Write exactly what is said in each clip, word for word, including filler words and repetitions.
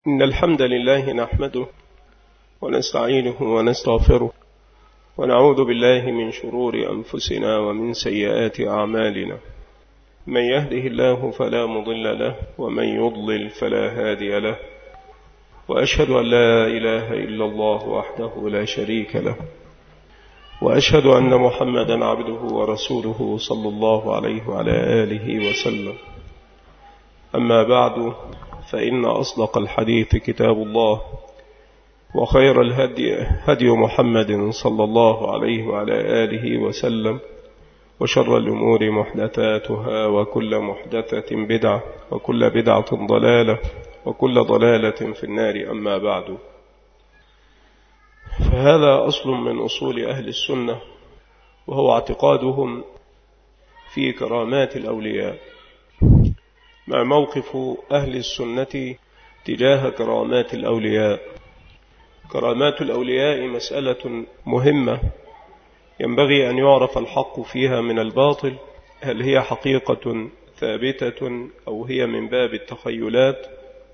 إن الحمد لله نحمده ونستعينه ونستغفره ونعوذ بالله من شرور أنفسنا ومن سيئات أعمالنا. من يهده الله فلا مضل له ومن يضلل فلا هادي له، وأشهد أن لا إله إلا الله وحده لا شريك له، وأشهد أن محمدا عبده ورسوله صلى الله عليه وعلى آله وسلم. أما بعد، فإن أصدق الحديث كتاب الله، وخير الهدي هدي محمد صلى الله عليه وعلى آله وسلم، وشر الأمور محدثاتها، وكل محدثة بدعة، وكل بدعة ضلالة، وكل ضلالة في النار. أما بعد، فهذا أصل من أصول أهل السنة، وهو اعتقادهم في كرامات الأولياء، مع موقف أهل السنة تجاه كرامات الأولياء. كرامات الأولياء مسألة مهمة ينبغي أن يعرف الحق فيها من الباطل، هل هي حقيقة ثابتة أو هي من باب التخيلات.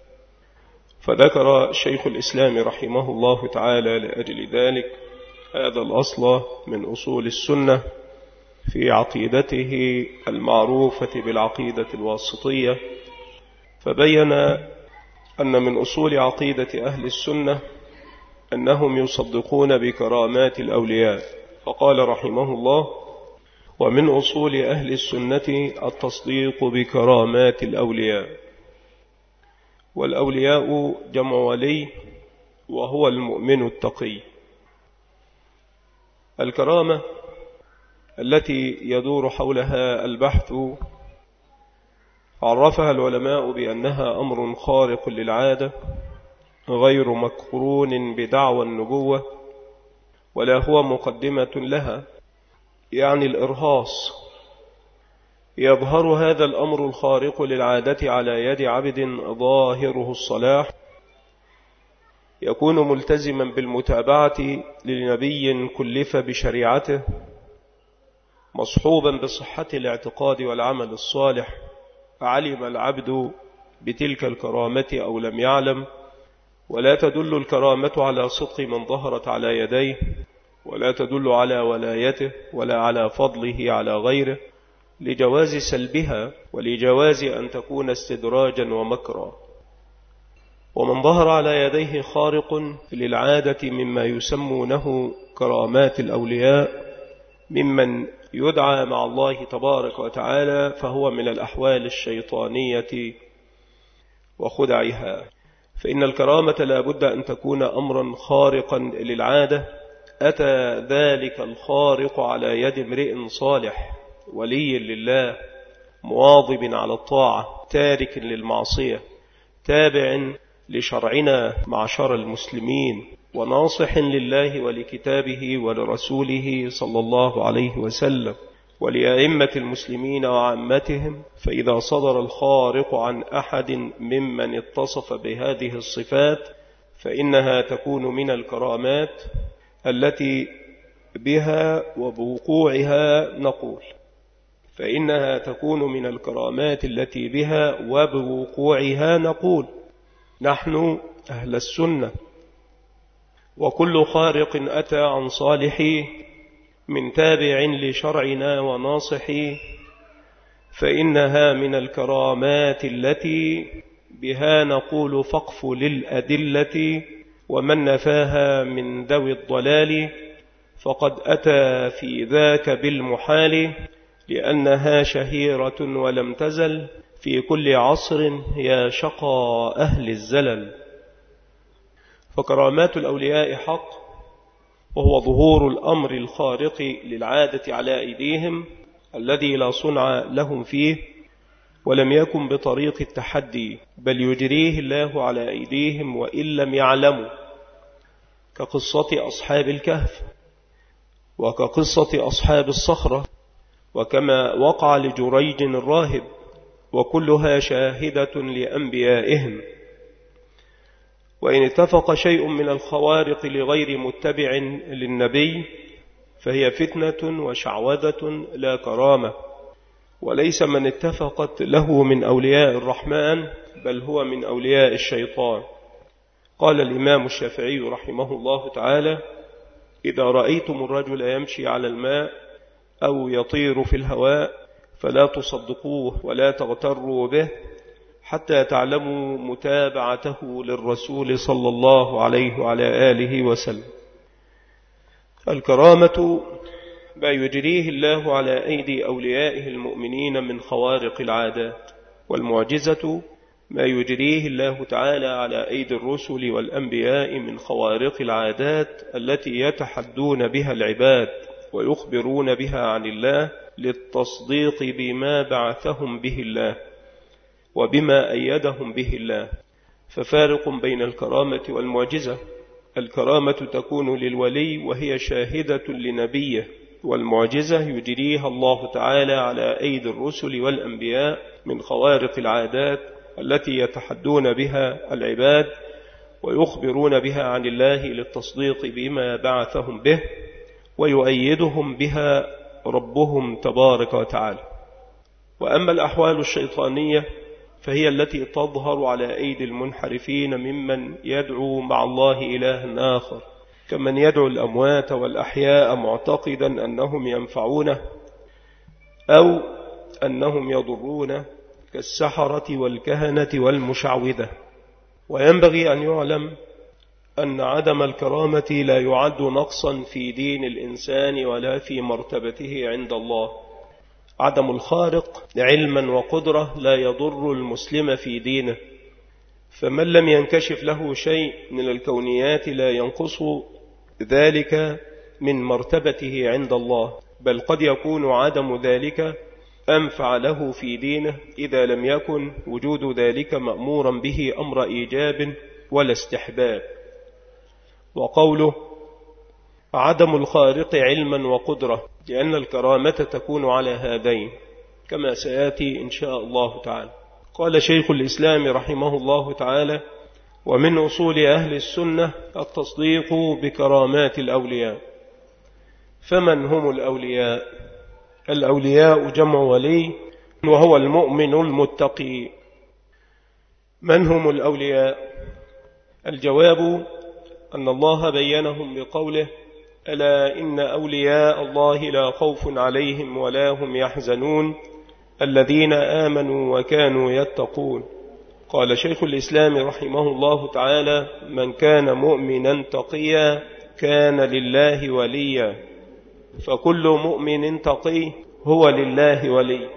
فذكر شيخ الإسلام رحمه الله تعالى لأجل ذلك هذا الأصل من أصول السنة في عقيدته المعروفة بالعقيدة الواسطية، فبين أن من أصول عقيدة أهل السنة أنهم يصدقون بكرامات الأولياء. فقال رحمه الله: ومن أصول أهل السنة التصديق بكرامات الأولياء. والأولياء جمع ولي، وهو المؤمن التقي. الكرامة التي يدور حولها البحث عرفها العلماء بأنها أمر خارق للعادة، غير مقرون بدعوى النبوة، ولا هو مقدمة لها، يعني الإرهاص. يظهر هذا الأمر الخارق للعادة على يد عبد ظاهره الصلاح، يكون ملتزما بالمتابعة لنبي كلف بشريعته، مصحوبا بصحة الاعتقاد والعمل الصالح، علم العبد بتلك الكرامة أو لم يعلم. ولا تدل الكرامة على صدق من ظهرت على يديه، ولا تدل على ولايته ولا على فضله على غيره، لجواز سلبها ولجواز أن تكون استدراجا ومكرا. ومن ظهر على يديه خارق للعادة مما يسمونه كرامات الأولياء، ممن يدعى مع الله تبارك وتعالى، فهو من الأحوال الشيطانية وخدعها. فإن الكرامة لا بد أن تكون أمرا خارقا للعادة، أتى ذلك الخارق على يد امرئ صالح ولي لله، مواظب على الطاعة، تارك للمعصية، تابع لشرعنا معشر المسلمين، وناصح لله ولكتابه ولرسوله صلى الله عليه وسلم ولأئمة المسلمين وعامتهم. فإذا صدر الخارق عن أحد ممن اتصف بهذه الصفات، فإنها تكون من الكرامات التي بها وبوقوعها نقول فإنها تكون من الكرامات التي بها وبوقوعها نقول نحن أهل السنة. وكل خارق أتى عن صالحي من تابع لشرعنا وناصحي، فإنها من الكرامات التي بها نقول فقف للأدلة، ومن نفاها من ذوي الضلال فقد أتى في ذاك بالمحال، لأنها شهيرة ولم تزل في كل عصر يا شقى أهل الزلل. فكرامات الأولياء حق، وهو ظهور الأمر الخارق للعادة على أيديهم الذي لا صنع لهم فيه، ولم يكن بطريق التحدي، بل يجريه الله على أيديهم وإن لم يعلموا، كقصة أصحاب الكهف، وكقصة أصحاب الصخرة، وكما وقع لجريج الراهب، وكلها شاهدة لأنبيائهم. وإن اتفق شيء من الخوارق لغير متبع للنبي، فهي فتنة وشعوذة لا كرامة، وليس من اتفقت له من أولياء الرحمن، بل هو من أولياء الشيطان. قال الإمام الشافعي رحمه الله تعالى: إذا رأيتم الرجل يمشي على الماء أو يطير في الهواء فلا تصدقوه ولا تغتروا به حتى تعلموا متابعته للرسول صلى الله عليه وعلى آله وسلم. الكرامة ما يجريه الله على أيدي أوليائه المؤمنين من خوارق العادات، والمعجزة ما يجريه الله تعالى على أيدي الرسل والأنبياء من خوارق العادات التي يتحدون بها العباد ويخبرون بها عن الله للتصديق بما بعثهم به الله وبما أيدهم به الله. ففارق بين الكرامة والمعجزة: الكرامة تكون للولي وهي شاهدة لنبيه، والمعجزة يجريها الله تعالى على أيدي الرسل والأنبياء من خوارق العادات التي يتحدون بها العباد ويخبرون بها عن الله للتصديق بما بعثهم به ويؤيدهم بها ربهم تبارك وتعالى. وأما الأحوال الشيطانية فهي التي تظهر على أيدي المنحرفين ممن يدعو مع الله إلها آخر، كمن يدعو الأموات والأحياء معتقدا أنهم ينفعونه أو أنهم يضرونه كالسحرة والكهنة والمشعوذة. وينبغي أن يعلم أن عدم الكرامة لا يعد نقصا في دين الإنسان ولا في مرتبته عند الله. عدم الخارق علما وقدرة لا يضر المسلم في دينه، فمن لم ينكشف له شيء من الكونيات لا ينقص ذلك من مرتبته عند الله، بل قد يكون عدم ذلك أنفع له في دينه إذا لم يكن وجود ذلك مأمورا به أمر إيجاب ولا استحباب. وقوله عدم الخارق علما وقدرة، لأن الكرامة تكون على هذين كما سيأتي إن شاء الله تعالى. قال شيخ الإسلام رحمه الله تعالى: ومن أصول أهل السنة التصديق بكرامات الأولياء. فمن هم الأولياء؟ الأولياء جمع ولي، وهو المؤمن المتقي. من هم الأولياء؟ الجواب أن الله بينهم بقوله: ألا إن أولياء الله لا خوف عليهم ولا هم يحزنون الذين آمنوا وكانوا يتقون. قال شيخ الإسلام رحمه الله تعالى: من كان مؤمنا تقيا كان لله وليا. فكل مؤمن تقي هو لله ولي،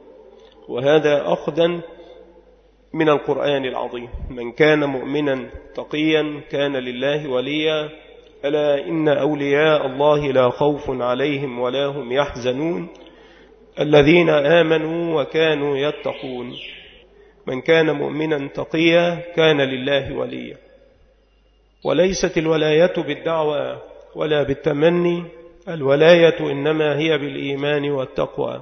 وهذا أخذا من القرآن العظيم. من كان مؤمنا تقيا كان لله وليا، ألا إن أولياء الله لا خوف عليهم ولا هم يحزنون الذين آمنوا وكانوا يتقون. من كان مؤمنا تقيا كان لله وليا. وليست الولاية بالدعوة ولا بالتمني، الولاية إنما هي بالإيمان والتقوى.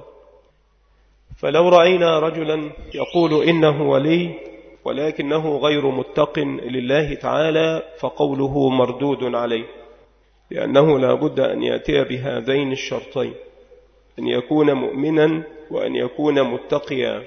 فلو رأينا رجلا يقول إنه ولي ولكنه غير متق لله تعالى فقوله مردود عليه، لأنه لا بد أن يأتي بهذين الشرطين: أن يكون مؤمنا وأن يكون متقيا.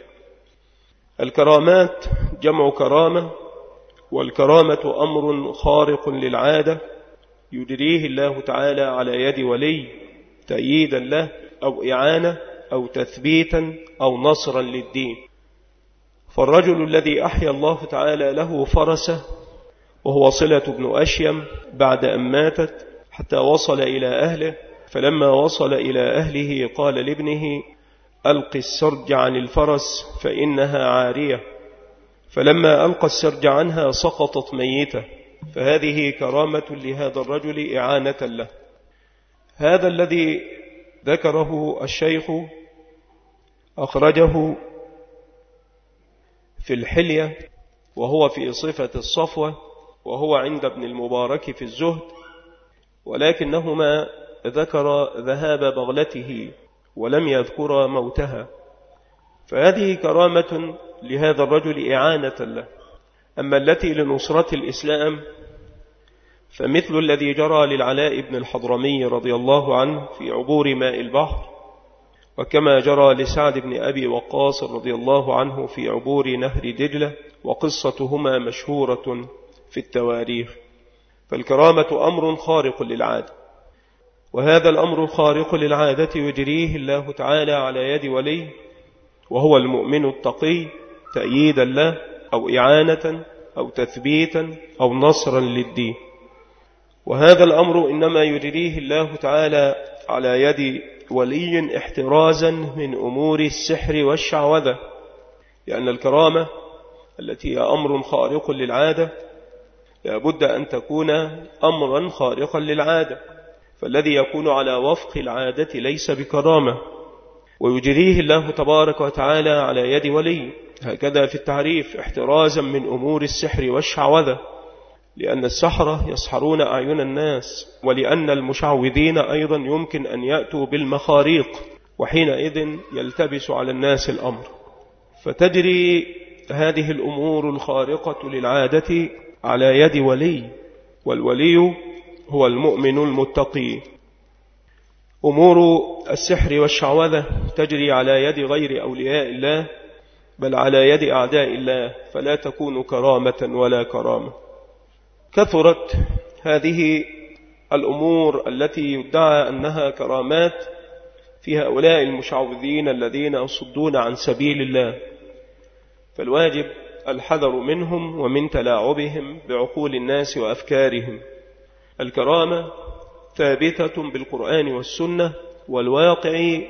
الكرامات جمع كرامة، والكرامة أمر خارق للعادة يجريه الله تعالى على يد ولي تأييدا له أو إعانة أو تثبيتا أو نصرا للدين. فالرجل الذي أحيا الله تعالى له فرسه وهو صلة بن أشيم بعد أن ماتت حتى وصل إلى أهله، فلما وصل إلى أهله قال لابنه: ألق السرج عن الفرس فإنها عارية. فلما ألقى السرج عنها سقطت ميتة، فهذه كرامة لهذا الرجل إعانة له. هذا الذي ذكره الشيخ أخرجه في الحلية، وهو في صفة الصفوة، وهو عند ابن المبارك في الزهد، ولكنهما ذكر ذهاب بغلته ولم يذكر موتها. فهذه كرامة لهذا الرجل إعانة له. أما التي لنصرة الإسلام فمثل الذي جرى للعلاء بن الحضرمي رضي الله عنه في عبور ماء البحر، وكما جرى لسعد بن أبي وقاص رضي الله عنه في عبور نهر دجلة، وقصتهما مشهورة في التواريخ. فالكرامة أمر خارق للعادة، وهذا الأمر الخارق للعادة يجريه الله تعالى على يد ولي وهو المؤمن التقي تأييدا له أو إعانة أو تثبيتا أو نصرا للدين. وهذا الأمر إنما يجريه الله تعالى على يد ولي احترازا من أمور السحر والشعوذة، لأن الكرامة التي هي أمر خارق للعادة لابد أن تكون أمرا خارقا للعادة، فالذي يكون على وفق العادة ليس بكرامة، ويجريه الله تبارك وتعالى على يد ولي. هكذا في التعريف احترازا من أمور السحر والشعوذة، لأن السحرة يسحرون أعين الناس، ولأن المشعوذين أيضا يمكن أن يأتوا بالمخاريق، وحينئذ يلتبس على الناس الأمر. فتجري هذه الأمور الخارقة للعادة على يد ولي، والولي هو المؤمن المتقي. أمور السحر والشعوذة تجري على يد غير أولياء الله، بل على يد أعداء الله، فلا تكون كرامة ولا كرامة. كثرت هذه الأمور التي يدعى أنها كرامات في هؤلاء المشعوذين الذين يصدون عن سبيل الله، فالواجب الحذر منهم ومن تلاعبهم بعقول الناس وأفكارهم. الكرامة ثابتة بالقرآن والسنة والواقع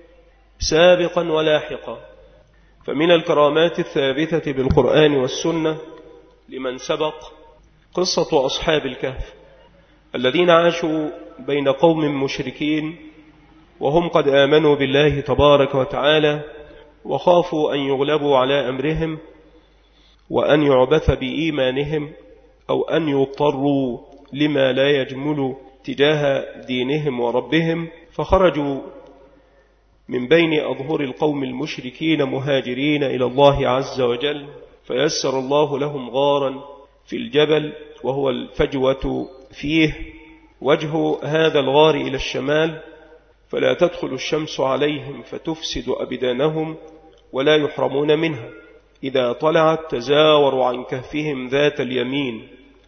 سابقا ولاحقا. فمن الكرامات الثابتة بالقرآن والسنة لمن سبق قصة أصحاب الكهف الذين عاشوا بين قوم مشركين وهم قد آمنوا بالله تبارك وتعالى، وخافوا أن يغلبوا على أمرهم وأن يعبث بإيمانهم أو أن يضطروا لما لا يجمل تجاه دينهم وربهم، فخرجوا من بين أظهر القوم المشركين مهاجرين إلى الله عز وجل، فيسر الله لهم غارا في الجبل وهو الفجوة فيه وجه هذا الغار إلى الشمال، فلا تدخل الشمس عليهم فتفسد أبدانهم ولا يحرمون منها. إذا طلعت تزاوروا عن كهفهم ذات اليمين.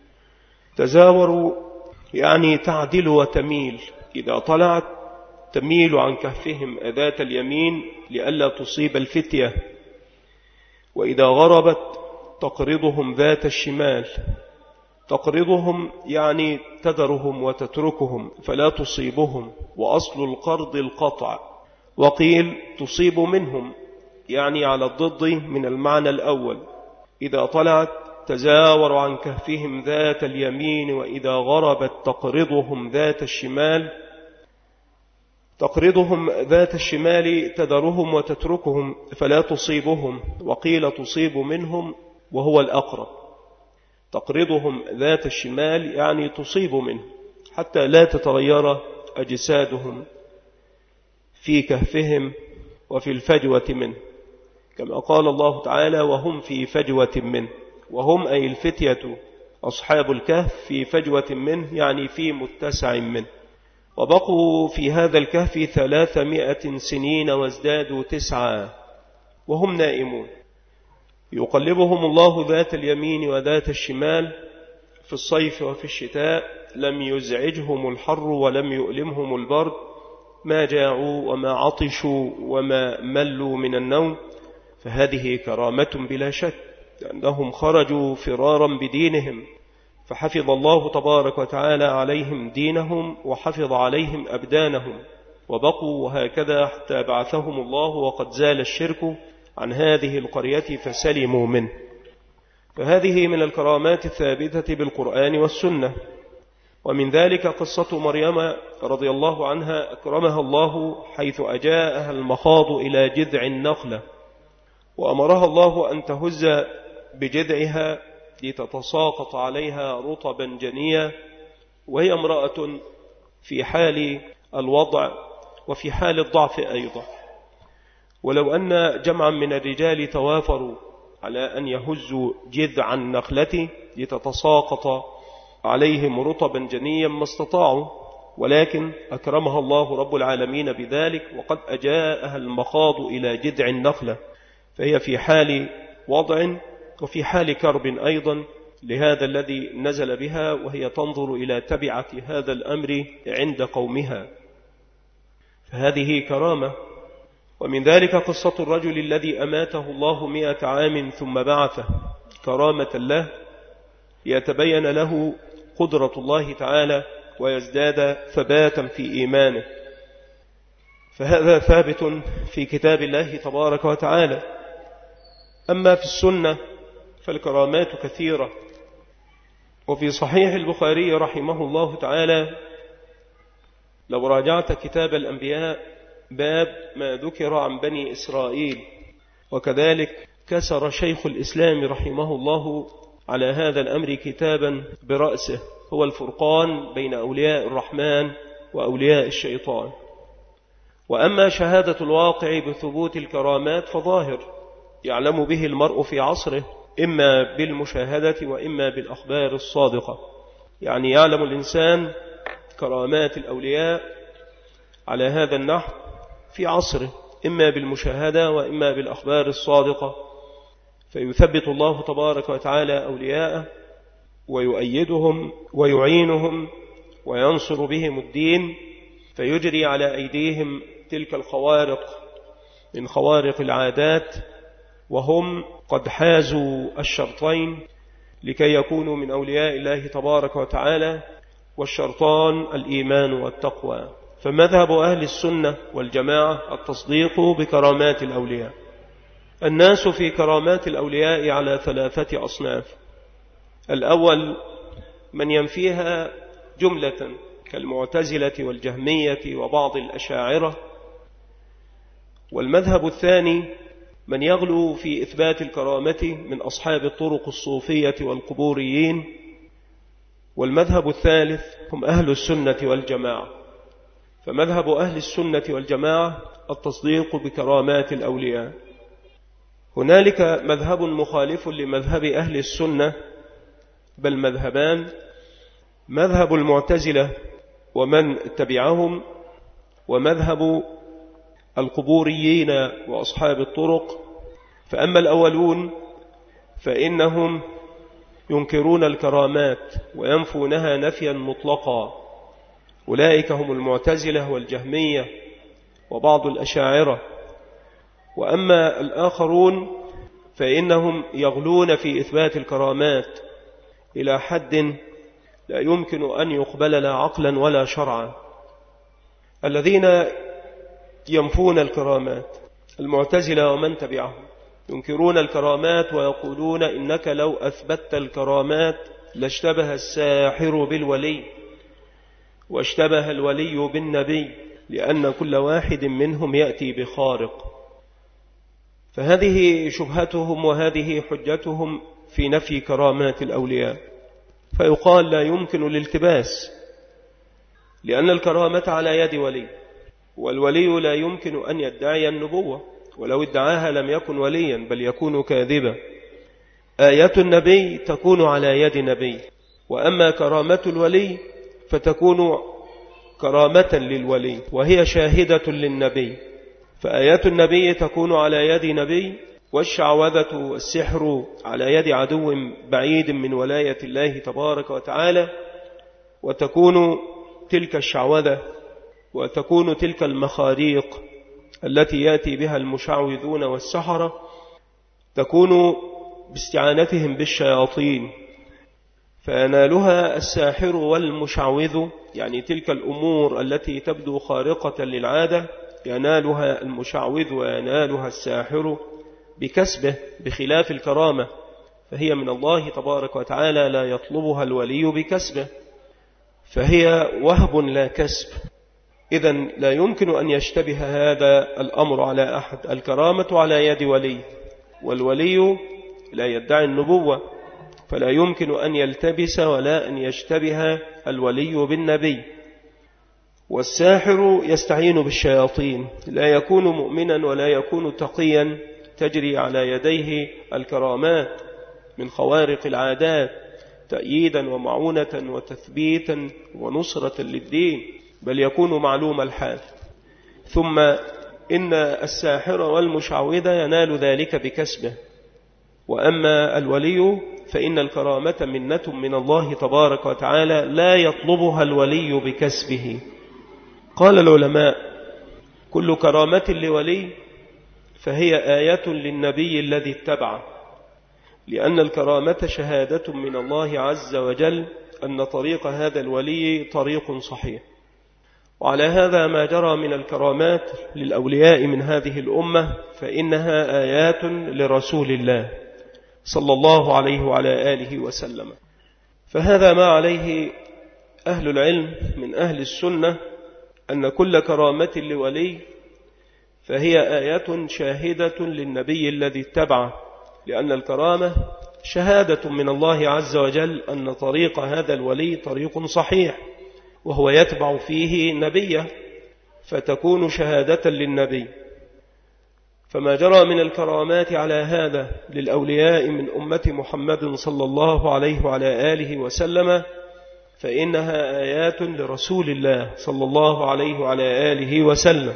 تزاوروا يعني تعدل وتميل، إذا طلعت تميل عن كهفهم ذات اليمين لئلا تصيب الفتية، وإذا غربت تقرضهم ذات الشمال. تقرضهم يعني تذرهم وتتركهم فلا تصيبهم، وأصل القرض القطع. وقيل تصيب منهم يعني على الضد من المعنى الأول. إذا طلعت تزاور عن كهفهم ذات اليمين، وإذا غربت تقرضهم ذات الشمال. تقرضهم ذات الشمال تذرهم وتتركهم فلا تصيبهم، وقيل تصيب منهم وهو الأقرب. تقرضهم ذات الشمال يعني تصيب منه حتى لا تتغير أجسادهم في كهفهم وفي الفجوة منه، كما قال الله تعالى وهم في فجوة منه. وهم أي الفتية أصحاب الكهف في فجوة منه يعني في متسع منه. وبقوا في هذا الكهف ثلاثمائة سنين وازدادوا تسعة وهم نائمون. يقلبهم الله ذات اليمين وذات الشمال في الصيف وفي الشتاء، لم يزعجهم الحر ولم يؤلمهم البرد، ما جاعوا وما عطشوا وما ملوا من النوم. فهذه كرامة بلا شك، لأنهم خرجوا فرارا بدينهم، فحفظ الله تبارك وتعالى عليهم دينهم وحفظ عليهم أبدانهم، وبقوا هكذا حتى بعثهم الله وقد زال الشرك عن هذه القرية فسلموا منه. فهذه من الكرامات الثابتة بالقرآن والسنة. ومن ذلك قصة مريم رضي الله عنها، أكرمها الله حيث أجاءها المخاض إلى جذع النخلة، وأمرها الله أن تهز بجذعها لتتساقط عليها رطبا جنيا، وهي امرأة في حال الوضع وفي حال الضعف أيضا. ولو أن جمعا من الرجال توافروا على أن يهزوا جذع النخلة لتتساقط عليهم رطبا جنيا ما استطاعوا، ولكن أكرمها الله رب العالمين بذلك، وقد أجاءها المخاض إلى جذع النخلة، فهي في حال وضع وفي حال كرب أيضا، لهذا الذي نزل بها، وهي تنظر إلى تبعة هذا الأمر عند قومها، فهذه كرامة. ومن ذلك قصة الرجل الذي أماته الله مئة عام ثم بعثه كرامة له ليتبين له قدرة الله تعالى ويزداد ثباتا في إيمانه، فهذا ثابت في كتاب الله تبارك وتعالى. أما في السنة فالكرامات كثيرة. وفي صحيح البخاري رحمه الله تعالى لو راجعت كتاب الأنبياء باب ما ذكر عن بني إسرائيل، وكذلك كسر شيخ الإسلام رحمه الله على هذا الأمر كتابا برأسه، هو الفرقان بين أولياء الرحمن وأولياء الشيطان. وأما شهادة الواقع بثبوت الكرامات فظاهر يعلم به المرء في عصره، إما بالمشاهدة وإما بالأخبار الصادقة. يعني يعلم الإنسان كرامات الأولياء على هذا النحو في عصره، إما بالمشاهدة وإما بالأخبار الصادقة، فيثبت الله تبارك وتعالى أولياءه ويؤيدهم ويعينهم وينصر بهم الدين، فيجري على أيديهم تلك الخوارق من خوارق العادات، وهم قد حازوا الشرطين لكي يكونوا من أولياء الله تبارك وتعالى، والشرطان الإيمان والتقوى. فمذهب أهل السنة والجماعة التصديق بكرامات الأولياء. الناس في كرامات الأولياء على ثلاثة أصناف. الأول من ينفيها جملة كالمعتزلة والجهمية وبعض الأشاعرة. والمذهب الثاني من يغلو في إثبات الكرامة من أصحاب الطرق الصوفية والقبوريين. والمذهب الثالث هم أهل السنة والجماعة. فمذهب أهل السنة والجماعة التصديق بكرامات الأولياء. هنالك مذهب مخالف لمذهب أهل السنة، بل مذهبان: مذهب المعتزلة ومن تبعهم، ومذهب القبوريين وأصحاب الطرق. فأما الأولون فإنهم ينكرون الكرامات وينفونها نفيا مطلقا، أولئك هم المعتزلة والجهمية وبعض الأشاعرة. وأما الآخرون فإنهم يغلون في إثبات الكرامات إلى حد لا يمكن أن يقبل لا عقلا ولا شرعا. الذين ينفون الكرامات المعتزلة ومن تبعهم ينكرون الكرامات ويقولون إنك لو أثبتت الكرامات لاشتبه الساحر بالولي واشتبه الولي بالنبي، لأن كل واحد منهم يأتي بخارق. فهذه شبهتهم وهذه حجتهم في نفي كرامات الأولياء. فيقال لا يمكن الالتباس، لأن الكرامة على يد ولي، والولي لا يمكن أن يدعي النبوة، ولو ادعاها لم يكن وليا بل يكون كاذبا. آية النبي تكون على يد نبي، وأما كرامة الولي فتكون كرامة للولي وهي شاهدة للنبي. فآيات النبي تكون على يد نبي، والشعوذة والسحر على يد عدو بعيد من ولاية الله تبارك وتعالى، وتكون تلك الشعوذة وتكون تلك المخاريق التي يأتي بها المشعوذون والسحرة تكون باستعانتهم بالشياطين، فينالها الساحر والمشعوذ، يعني تلك الأمور التي تبدو خارقة للعادة ينالها المشعوذ وينالها الساحر بكسبه، بخلاف الكرامة فهي من الله تبارك وتعالى لا يطلبها الولي بكسبه، فهي وهب لا كسب. إذن لا يمكن أن يشتبه هذا الأمر على أحد. الكرامة على يد ولي، والولي لا يدعي النبوة، فلا يمكن أن يلتبس ولا أن يشتبه الولي بالنبي. والساحر يستعين بالشياطين، لا يكون مؤمنا ولا يكون تقيا تجري على يديه الكرامات من خوارق العادات تأييدا ومعونة وتثبيتا ونصرة للدين، بل يكون معلوم الحال. ثم إن الساحر والمشعوذ ينال ذلك بكسبه، وأما الولي فإن الكرامة منة من الله تبارك وتعالى لا يطلبها الولي بكسبه. قال العلماء: كل كرامة لولي فهي آية للنبي الذي اتبعه، لأن الكرامة شهادة من الله عز وجل أن طريق هذا الولي طريق صحيح. وعلى هذا ما جرى من الكرامات للأولياء من هذه الأمة فإنها آيات لرسول الله صلى الله عليه وعلى آله وسلم. فهذا ما عليه أهل العلم من أهل السنة، أن كل كرامة لولي فهي آية شاهدة للنبي الذي اتبعه، لأن الكرامة شهادة من الله عز وجل أن طريق هذا الولي طريق صحيح، وهو يتبع فيه نبيه، فتكون شهادة للنبي. فما جرى من الكرامات على هذا للأولياء من أمة محمد صلى الله عليه وعلى آله وسلم فإنها آيات لرسول الله صلى الله عليه وعلى آله وسلم.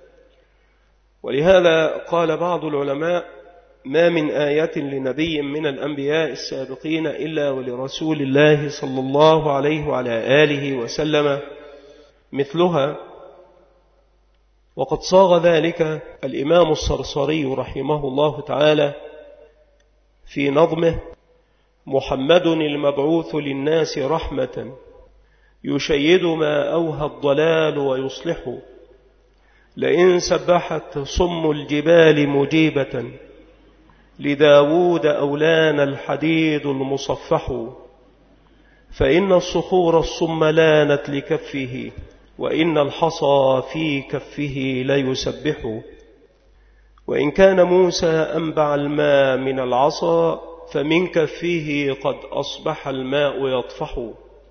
ولهذا قال بعض العلماء: ما من آية لنبي من الأنبياء السابقين إلا ولرسول الله صلى الله عليه وعلى آله وسلم مثلها. وقد صاغ ذلك الإمام الصرصري رحمه الله تعالى في نظمه: محمد المبعوث للناس رحمة، يشيد ما أوهى الضلال ويصلح، لئن سبحت صم الجبال مجيبة، لداود أولان الحديد المصفح، فإن الصخور الصم لانت لكفه، وإن الحصى في كفه ليسبح. وإن كان موسى أنبع الماء من العصا، فمن كفه قد أصبح الماء يطفح.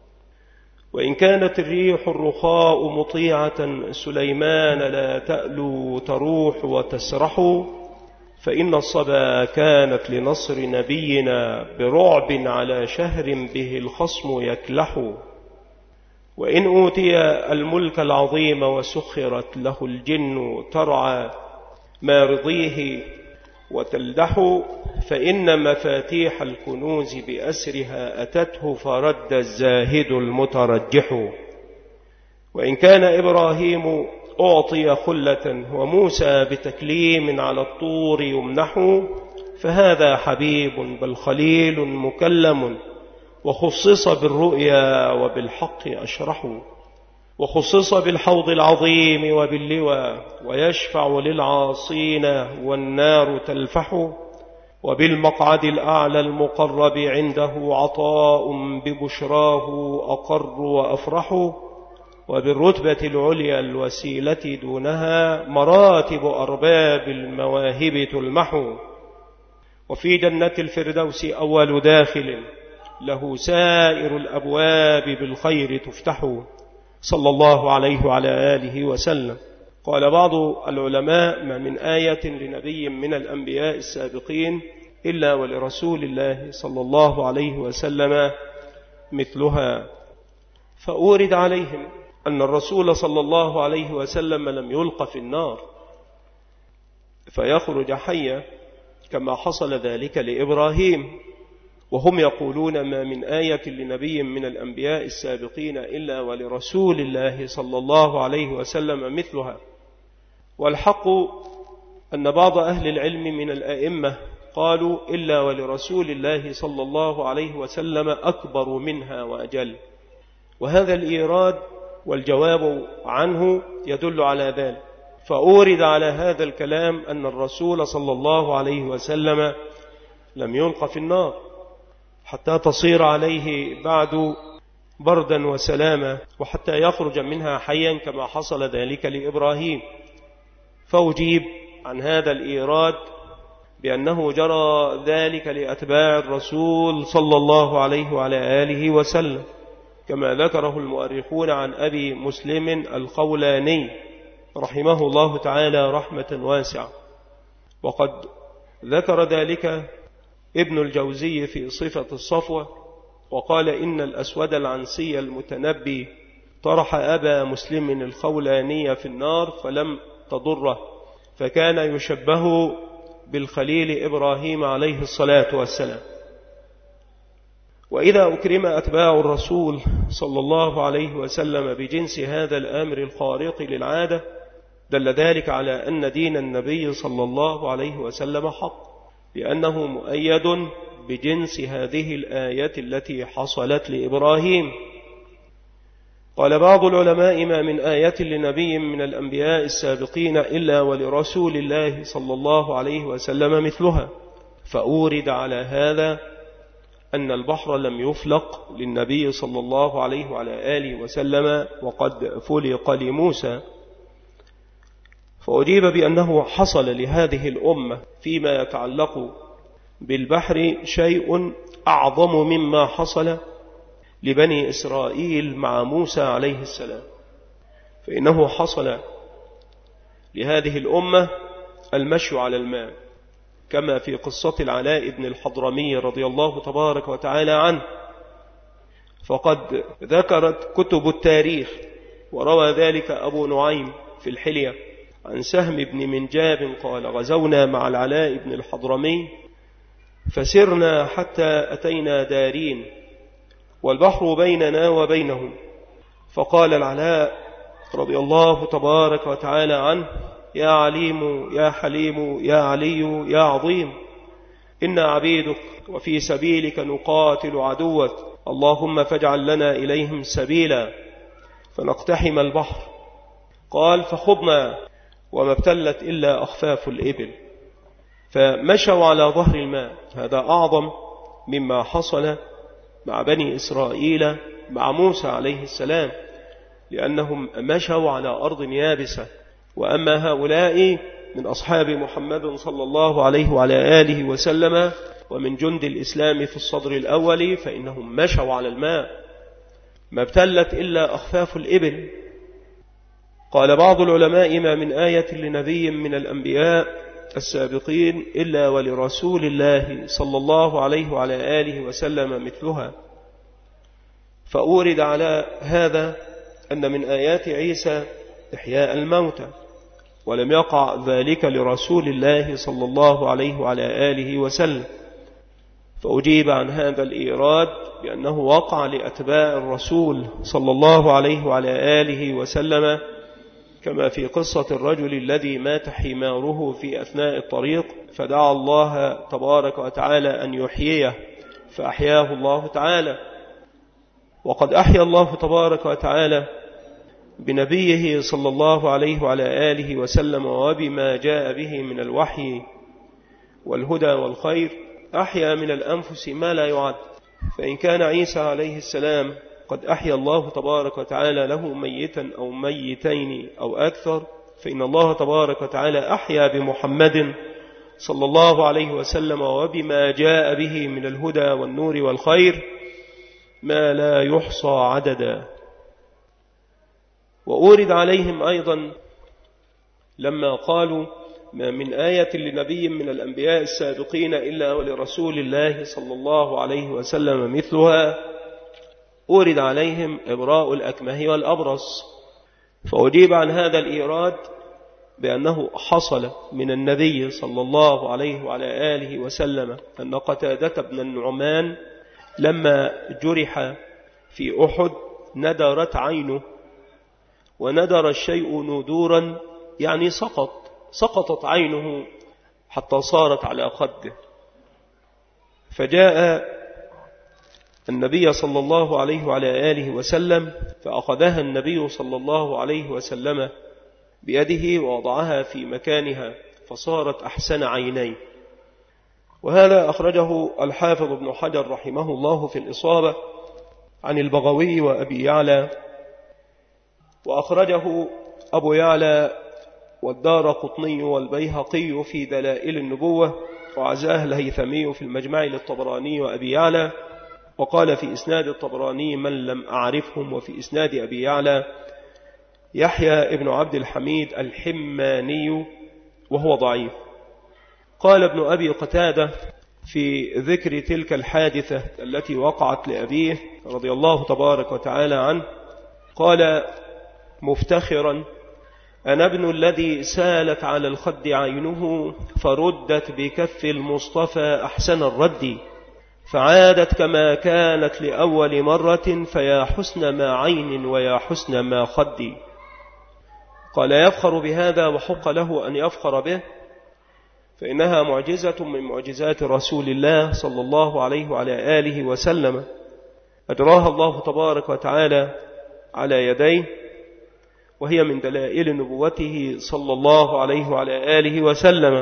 وإن كانت الريح الرخاء مطيعة، سليمان لا تألو تروح وتسرح، فإن الصبا كانت لنصر نبينا، برعب على شهر به الخصم يكلح. وإن أوتي الملك العظيم وسخرت له الجن، ترعى ما رضيه وتلدح، فإن مفاتيح الكنوز بأسرها أتته، فرد الزاهد المترجح. وإن كان إبراهيم أعطي خلة، وموسى بتكليم على الطور يمنح، فهذا حبيب بل خليل مكلم، وخصص بالرؤيا وبالحق أشرح. وخصص بالحوض العظيم وباللوى، ويشفع للعاصين والنار تلفح. وبالمقعد الأعلى المقرب عنده، عطاء ببشراه أقر وأفرح. وبالرتبة العليا الوسيلة دونها، مراتب أرباب المواهب تلمح. وفي جنة الفردوس أول داخل، له سائر الأبواب بالخير تفتح، صلى الله عليه وعلى آله وسلم. قال بعض العلماء: ما من آية لنبي من الأنبياء السابقين إلا ولرسول الله صلى الله عليه وسلم مثلها. فأورد عليهم أن الرسول صلى الله عليه وسلم لم يلق في النار فيخرج حيا، كما حصل ذلك لإبراهيم. وهم يقولون: ما من آية لنبي من الأنبياء السابقين إلا ولرسول الله صلى الله عليه وسلم مثلها. والحق أن بعض أهل العلم من الأئمة قالوا: إلا ولرسول الله صلى الله عليه وسلم أكبر منها وأجل. وهذا الإيراد والجواب عنه يدل على ذلك. فأورد على هذا الكلام أن الرسول صلى الله عليه وسلم لم يلق في النار حتى تصير عليه بعد بردا وسلاما، وحتى يخرج منها حيا كما حصل ذلك لإبراهيم. فأجيب عن هذا الإيراد بأنه جرى ذلك لأتباع الرسول صلى الله عليه وعلى آله وسلم، كما ذكره المؤرخون عن أبي مسلم الخولاني رحمه الله تعالى رحمة واسعة. وقد ذكر ذلك ابن الجوزي في صفة الصفوة، وقال: إن الأسود العنسي المتنبي طرح أبا مسلم الخولاني في النار فلم تضره، فكان يشبه بالخليل إبراهيم عليه الصلاة والسلام. وإذا أكرم أتباع الرسول صلى الله عليه وسلم بجنس هذا الأمر الخارق للعادة دل ذلك على أن دين النبي صلى الله عليه وسلم حق، لأنه مؤيد بجنس هذه الآية التي حصلت لإبراهيم. قال بعض العلماء: ما من آية لنبي من الأنبياء السابقين إلا ولرسول الله صلى الله عليه وسلم مثلها، فأورد على هذا أن البحر لم يفلق للنبي صلى الله عليه وعلى آله وسلم وقد فلق لموسى، فأجيب بأنه حصل لهذه الأمة فيما يتعلق بالبحر شيء أعظم مما حصل لبني إسرائيل مع موسى عليه السلام، فإنه حصل لهذه الأمة المشي على الماء، كما في قصة العلاء بن الحضرمي رضي الله تبارك وتعالى عنه، فقد ذكرت كتب التاريخ وروى ذلك أبو نعيم في الحلية عن سهم بن منجاب قال: غزونا مع العلاء بن الحضرمي فسرنا حتى أتينا دارين والبحر بيننا وبينهم، فقال العلاء رضي الله تبارك وتعالى عنه: يا عليم يا حليم يا علي يا عظيم، إنا عبيدك وفي سبيلك نقاتل عدوك، اللهم فاجعل لنا إليهم سبيلا فنقتحم البحر. قال: فخضنا وما ابتلت إلا أخفاف الإبل، فمشوا على ظهر الماء. هذا أعظم مما حصل مع بني إسرائيل مع موسى عليه السلام، لأنهم مشوا على أرض يابسة. وأما هؤلاء من أصحاب محمد صلى الله عليه وعلى آله وسلم ومن جند الإسلام في الصدر الأول فإنهم مشوا على الماء، ما ابتلت إلا أخفاف الإبل. قال بعض العلماء: ما من آية لنبي من الأنبياء السابقين إلا ولرسول الله صلى الله عليه وعلى آله وسلم مثلها، فأورد على هذا أن من آيات عيسى إحياء الموتى، ولم يقع ذلك لرسول الله صلى الله عليه وعلى آله وسلم، فأجيب عن هذا الإيراد بأنه وقع لأتباع الرسول صلى الله عليه وعلى آله وسلم، كما في قصة الرجل الذي مات حماره في أثناء الطريق فدعا الله تبارك وتعالى أن يحييه فأحياه الله تعالى. وقد أحيا الله تبارك وتعالى بنبيه صلى الله عليه وعلى آله وسلم وبما جاء به من الوحي والهدى والخير، أحيا من الأنفس ما لا يعد. فإن كان عيسى عليه السلام قد أحيا الله تبارك وتعالى له ميتا أو ميتين أو أكثر، فإن الله تبارك وتعالى أحيا بمحمد صلى الله عليه وسلم وبما جاء به من الهدى والنور والخير ما لا يحصى عددا. وأورد عليهم أيضا لما قالوا: ما من آية لنبي من الأنبياء السابقين إلا ولرسول الله صلى الله عليه وسلم مثلها، أورد عليهم إبراء الأكمه والأبرص، فأجيب عن هذا الإيراد بأنه حصل من النبي صلى الله عليه وعلى آله وسلم أن قتادة بن النعمان لما جرح في أحد ندرت عينه، وندر الشيء ندورا يعني سقط سقطت عينه حتى صارت على خده، فجاء النبي صلى الله عليه وعلى آله وسلم فأخذها النبي صلى الله عليه وسلم بيده ووضعها في مكانها فصارت أحسن عينين. وهذا أخرجه الحافظ ابن حجر رحمه الله في الإصابة عن البغوي وأبي يعلى، وأخرجه أبو يعلى والدار قطني والبيهقي في دلائل النبوة، وعزاه الهيثمي في المجمع للطبراني وأبي يعلى، وقال في إسناد الطبراني من لم أعرفهم، وفي إسناد أبي يعلى يحيى ابن عبد الحميد الحماني وهو ضعيف. قال ابن أبي قتادة في ذكر تلك الحادثة التي وقعت لأبيه رضي الله تبارك وتعالى عنه، قال مفتخرا: أنا ابن الذي سالت على الخد عينه فردت بكف المصطفى أحسن الرد، فعادت كما كانت لأول مرة، فيا حسن ما عين ويا حسن ما خد. قال يفخر بهذا وحق له أن يفخر به، فإنها معجزة من معجزات رسول الله صلى الله عليه وعلى آله وسلم، أجراها الله تبارك وتعالى على يديه، وهي من دلائل نبوته صلى الله عليه وعلى آله وسلم.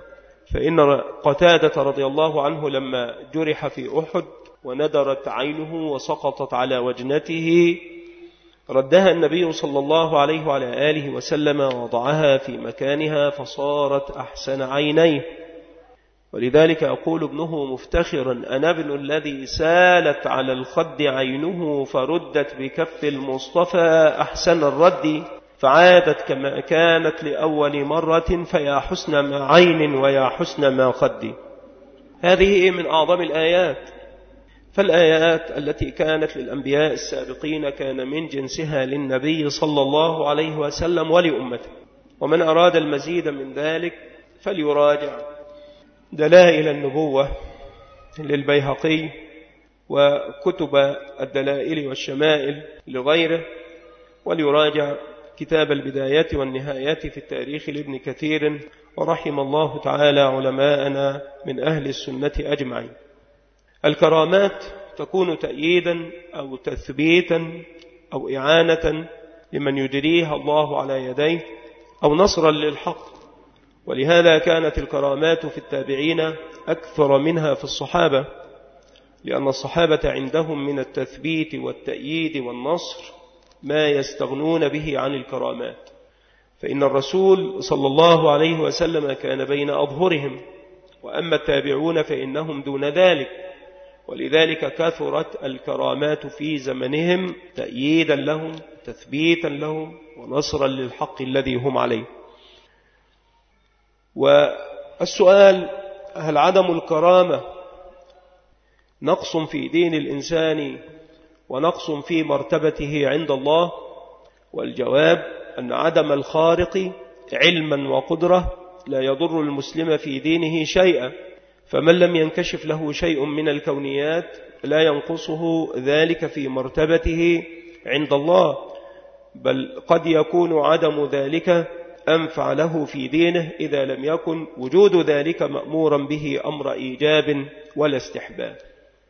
فإن قتادة رضي الله عنه لما جرح في أحد وندرت عينه وسقطت على وجنته، ردها النبي صلى الله عليه وعلى آله وسلم ووضعها في مكانها فصارت أحسن عينيه. ولذلك يقول ابنه مفتخرا: أنا ابن الذي سالت على الخد عينه فردت بكف المصطفى أحسن الرد، فعادت كما كانت لأول مرة، فيا حسن ما عين ويا حسن ما خد. هذه من أعظم الآيات. فالآيات التي كانت للأنبياء السابقين كان من جنسها للنبي صلى الله عليه وسلم ولأمته. ومن أراد المزيد من ذلك فليراجع دلائل النبوة للبيهقي وكتب الدلائل والشمائل لغيره، وليراجع كتاب البدايات والنهايات في التاريخ لابن كثير، ورحم الله تعالى علماءنا من أهل السنة أجمعين. الكرامات تكون تأييدا أو تثبيتا أو إعانة لمن يجريها الله على يديه أو نصرا للحق، ولهذا كانت الكرامات في التابعين أكثر منها في الصحابة، لأن الصحابة عندهم من التثبيت والتأييد والنصر ما يستغنون به عن الكرامات. فإن الرسول صلى الله عليه وسلم كان بين أظهرهم، وأما التابعون فإنهم دون ذلك، ولذلك كثرت الكرامات في زمنهم تأييدا لهم، تثبيتا لهم، ونصرا للحق الذي هم عليه. والسؤال: هل عدم الكرامة نقص في دين الإنسان ونقص في مرتبته عند الله؟ والجواب أن عدم الخارق علما وقدرة لا يضر المسلم في دينه شيئا، فمن لم ينكشف له شيء من الكونيات لا ينقصه ذلك في مرتبته عند الله، بل قد يكون عدم ذلك أنفع له في دينه إذا لم يكن وجود ذلك مأمورا به أمر إيجاب ولا استحباب.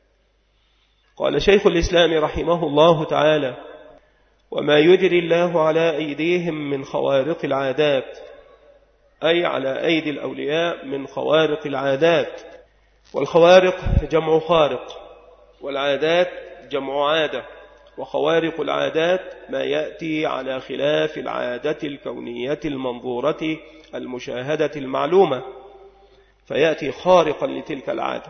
قال شيخ الإسلام رحمه الله تعالى: وما يجري الله على أيديهم من خوارق العادات، أي على أيدي الأولياء من خوارق العادات. والخوارق جمع خارق، والعادات جمع عادة. وخوارق العادات ما يأتي على خلاف العادة الكونية المنظورة المشاهدة المعلومة، فيأتي خارقا لتلك العادة.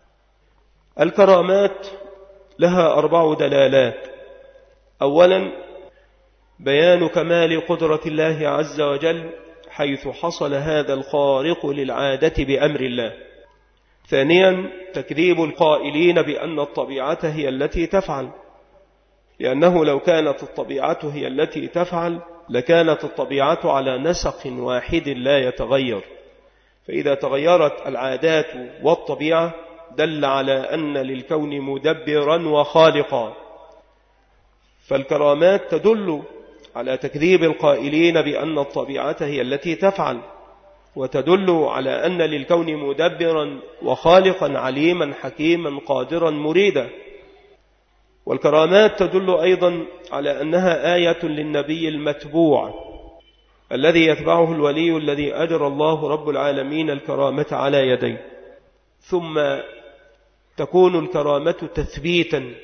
الكرامات لها أربع دلالات. أولا، بيان كمال قدرة الله عز وجل حيث حصل هذا الخارق للعادة بأمر الله. ثانيا، تكذيب القائلين بأن الطبيعة هي التي تفعل، لأنه لو كانت الطبيعة هي التي تفعل لكانت الطبيعة على نسق واحد لا يتغير، فإذا تغيرت العادات والطبيعة دل على أن للكون مدبرا وخالقا. فالكرامات تدل على تكذيب القائلين بأن الطبيعة هي التي تفعل، وتدل على أن للكون مدبرا وخالقا عليما حكيما قادرا مريدا. والكرامات تدل أيضا على أنها آية للنبي المتبوع الذي يتبعه الولي الذي أجرى الله رب العالمين الكرامة على يديه. ثم تكون الكرامة تثبيتا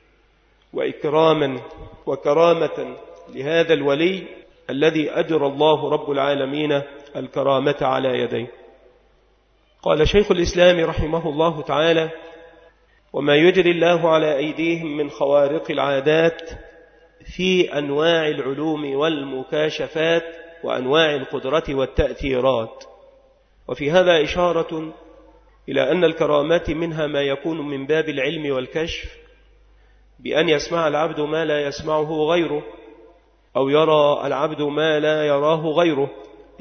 وإكراما وكرامة لهذا الولي الذي أجرى الله رب العالمين الكرامة على يديه. قال شيخ الإسلام رحمه الله تعالى: وما يجري الله على أيديهم من خوارق العادات في أنواع العلوم والمكاشفات وأنواع القدرة والتأثيرات. وفي هذا إشارة إلى أن الكرامات منها ما يكون من باب العلم والكشف، بأن يسمع العبد ما لا يسمعه غيره، أو يرى العبد ما لا يراه غيره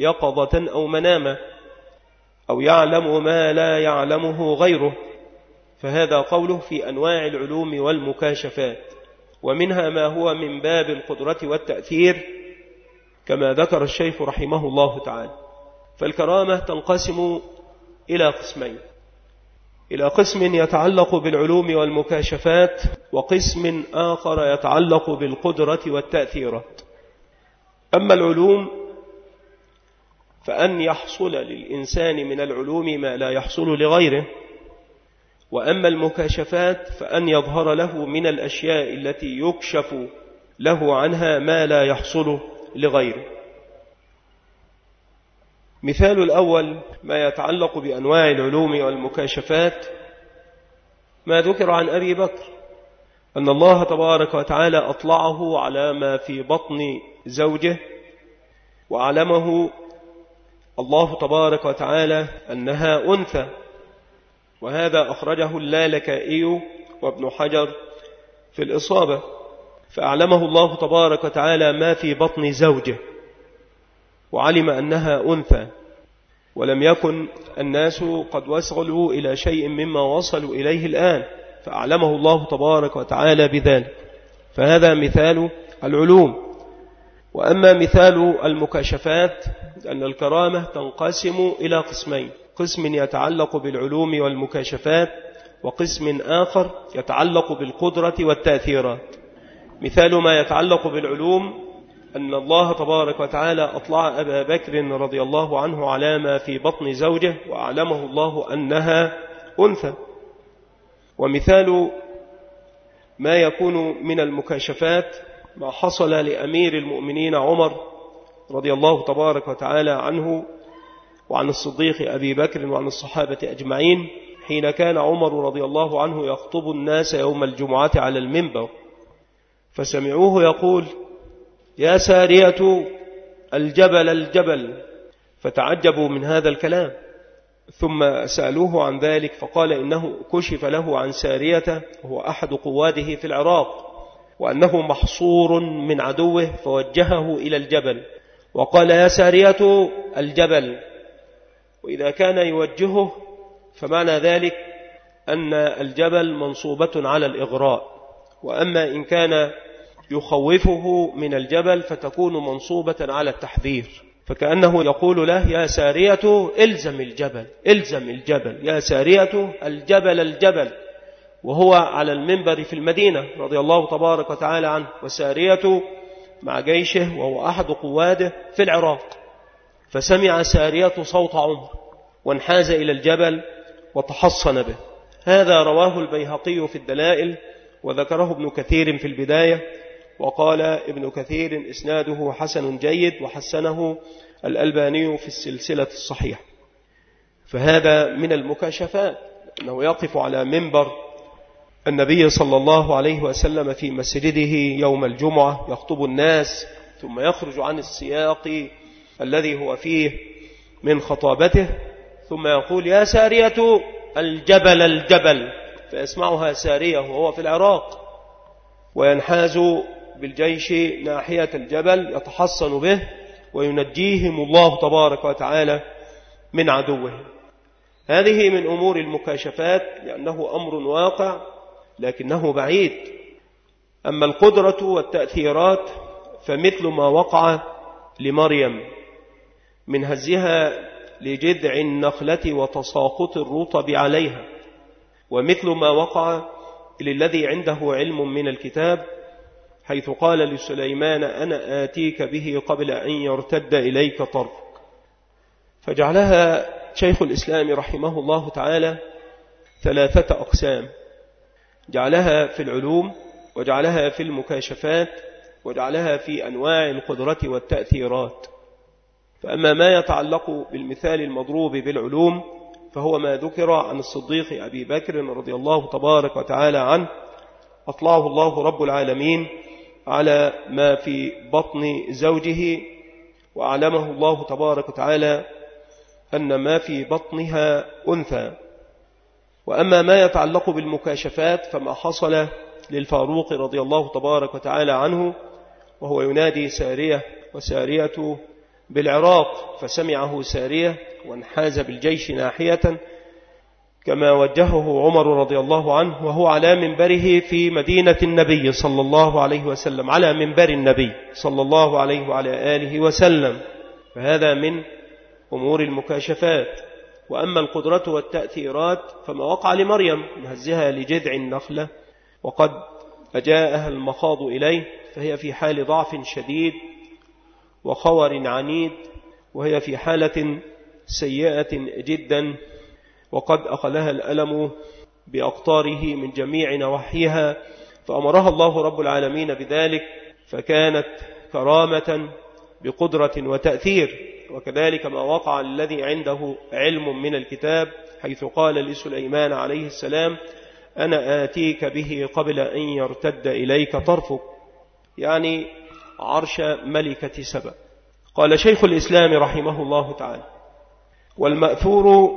يقظة أو مناما، أو يعلم ما لا يعلمه غيره. فهذا قوله في أنواع العلوم والمكاشفات، ومنها ما هو من باب القدرة والتأثير كما ذكر الشيخ رحمه الله تعالى. فالكرامة تنقسم إلى قسمين: إلى قسم يتعلق بالعلوم والمكاشفات، وقسم آخر يتعلق بالقدرة والتأثيرات. أما العلوم فأن يحصل للإنسان من العلوم ما لا يحصل لغيره، وأما المكاشفات فأن يظهر له من الأشياء التي يكشف له عنها ما لا يحصل لغيره. مثال الأول ما يتعلق بأنواع العلوم والمكاشفات ما ذكر عن أبي بكر أن الله تبارك وتعالى أطلعه على ما في بطن زوجه، وعلمه الله تبارك وتعالى أنها أنثى، وهذا أخرجه اللالكائي وابن حجر في الإصابة. فأعلمه الله تبارك وتعالى ما في بطن زوجه وعلم أنها أنثى، ولم يكن الناس قد وصلوا إلى شيء مما وصلوا إليه الآن، فأعلمه الله تبارك وتعالى بذلك. فهذا مثال العلوم. وأما مثال المكاشفات أن الكرامة تنقسم إلى قسمين: قسم يتعلق بالعلوم والمكاشفات، وقسم آخر يتعلق بالقدرة والتأثيرات. مثال ما يتعلق بالعلوم أن الله تبارك وتعالى أطلع أبا بكر رضي الله عنه على ما في بطن زوجه، وأعلمه الله أنها أنثى. ومثال ما يكون من المكاشفات ما حصل لأمير المؤمنين عمر رضي الله تبارك وتعالى عنه وعن الصديق أبي بكر وعن الصحابة أجمعين، حين كان عمر رضي الله عنه يخطب الناس يوم الجمعة على المنبر، فسمعوه يقول: يا سارية الجبل الجبل، فتعجبوا من هذا الكلام، ثم سألوه عن ذلك فقال إنه كشف له عن سارية وهو أحد قواده في العراق، وأنه محصور من عدوه فوجهه إلى الجبل وقال: يا سارية الجبل. وإذا كان يوجهه فمعنى ذلك أن الجبل منصوبة على الإغراء، وأما إن كان يخوفه من الجبل فتكون منصوبة على التحذير، فكأنه يقول له: يا سارية إلزم الجبل إلزم الجبل، يا سارية الجبل الجبل، وهو على المنبر في المدينة رضي الله تبارك وتعالى عنه، وسارية مع جيشه وهو أحد قواده في العراق. فسمع سارية صوت عمر وانحاز إلى الجبل وتحصن به. هذا رواه البيهقي في الدلائل، وذكره ابن كثير في البداية، وقال ابن كثير إسناده حسن جيد، وحسنه الألباني في السلسلة الصحيحة. فهذا من المكاشفات أنه يقف على منبر النبي صلى الله عليه وسلم في مسجده يوم الجمعة يخطب الناس، ثم يخرج عن السياق الذي هو فيه من خطابته، ثم يقول: يا سارية الجبل الجبل، فيسمعها سارية وهو في العراق، وينحاز بالجيش ناحية الجبل يتحصن به وينجيهم الله تبارك وتعالى من عدوه. هذه من أمور المكاشفات لأنه أمر واقع لكنه بعيد. أما القدرة والتأثيرات فمثل ما وقع لمريم من هزها لجذع النخلة وتساقط الرطب عليها، ومثل ما وقع للذي عنده علم من الكتاب حيث قال لسليمان: أنا آتيك به قبل أن يرتد إليك طرفك. فجعلها شيخ الإسلام رحمه الله تعالى ثلاثة أقسام: جعلها في العلوم، وجعلها في المكاشفات، وجعلها في أنواع القدرة والتأثيرات. فأما ما يتعلق بالمثال المضروب بالعلوم فهو ما ذكر عن الصديق أبي بكر رضي الله تبارك وتعالى عنه، أطلعه الله رب العالمين على ما في بطن زوجه، وأعلمه الله تبارك وتعالى أن ما في بطنها أنثى. وأما ما يتعلق بالمكاشفات فما حصل للفاروق رضي الله تبارك وتعالى عنه وهو ينادي سارية، وسارية بالعراق، فسمعه سارية وانحاز بالجيش ناحية، كما وجهه عمر رضي الله عنه وهو على منبره في مدينة النبي صلى الله عليه وسلم، على منبر النبي صلى الله عليه وعلى آله وسلم، فهذا من أمور المكاشفات. وأما القدرة والتأثيرات فما وقع لمريم من هزها لجذع النخلة وقد أجاءها المخاض إليه، فهي في حال ضعف شديد وخور عنيد، وهي في حالة سيئة جدا، وقد أخذها الألم بأقطاره من جميع نواحيها، فأمرها الله رب العالمين بذلك، فكانت كرامة بقدرة وتأثير. وكذلك ما وقع الذي عنده علم من الكتاب، حيث قال لسليمان عليه السلام: أنا آتيك به قبل أن يرتد إليك طرفك، يعني عرش ملكة سبأ. قال شيخ الإسلام رحمه الله تعالى: والمأثور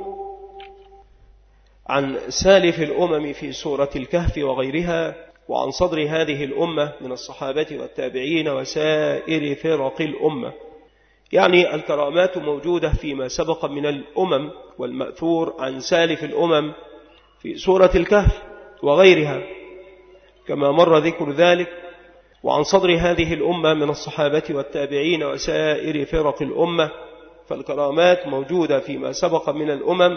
عن سالف الأمم في سورة الكهف وغيرها، وعن صدر هذه الأمة من الصحابة والتابعين وسائر فرق الأمة، يعني الكرامات موجودة فيما سبق من الأمم، والمأثور عن سالف الأمم في سورة الكهف وغيرها كما مر ذكر ذلك، وعن صدر هذه الأمة من الصحابة والتابعين وسائر فرق الأمة، فالكرامات موجودة فيما سبق من الأمم،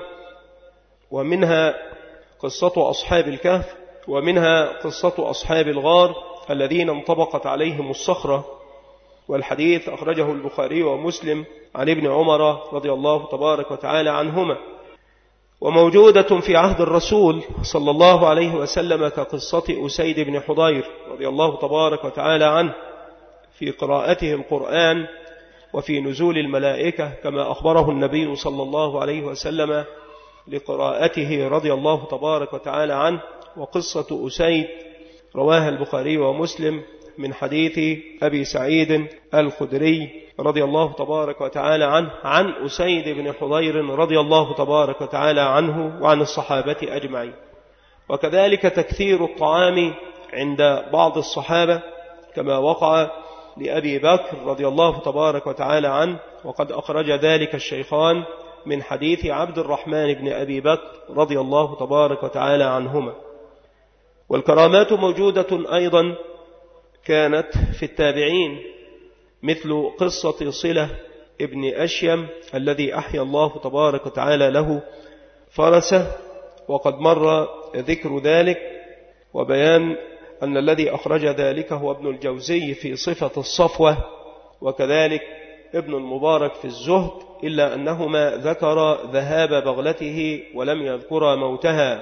ومنها قصة أصحاب الكهف، ومنها قصة أصحاب الغار الذين انطبقت عليهم الصخرة، والحديث أخرجه البخاري ومسلم عن ابن عمر رضي الله تبارك وتعالى عنهما. وموجودة في عهد الرسول صلى الله عليه وسلم كقصة أسيد بن حضير رضي الله تبارك وتعالى عنه في قراءته القرآن وفي نزول الملائكة، كما أخبره النبي صلى الله عليه وسلم لقراءته رضي الله تبارك وتعالى عنه. وقصة أسيد رواها البخاري ومسلم من حديث أبي سعيد الخدري رضي الله تبارك وتعالى عنه عن أسيد بن حضير رضي الله تبارك وتعالى عنه وعن الصحابة أجمعين. وكذلك تكثير الطعام عند بعض الصحابة كما وقع لأبي بكر رضي الله تبارك وتعالى عنه، وقد أخرج ذلك الشيخان من حديث عبد الرحمن بن أبي بكر رضي الله تبارك وتعالى عنهما. والكرامات موجودة أيضا كانت في التابعين، مثل قصة صلة ابن أشيم الذي أحيا الله تبارك وتعالى له فرسه، وقد مر ذكر ذلك وبيان أن الذي أخرج ذلك هو ابن الجوزي في صفة الصفوة، وكذلك ابن المبارك في الزهد، إلا أنهما ذكر ذهاب بغلته ولم يذكر موتها.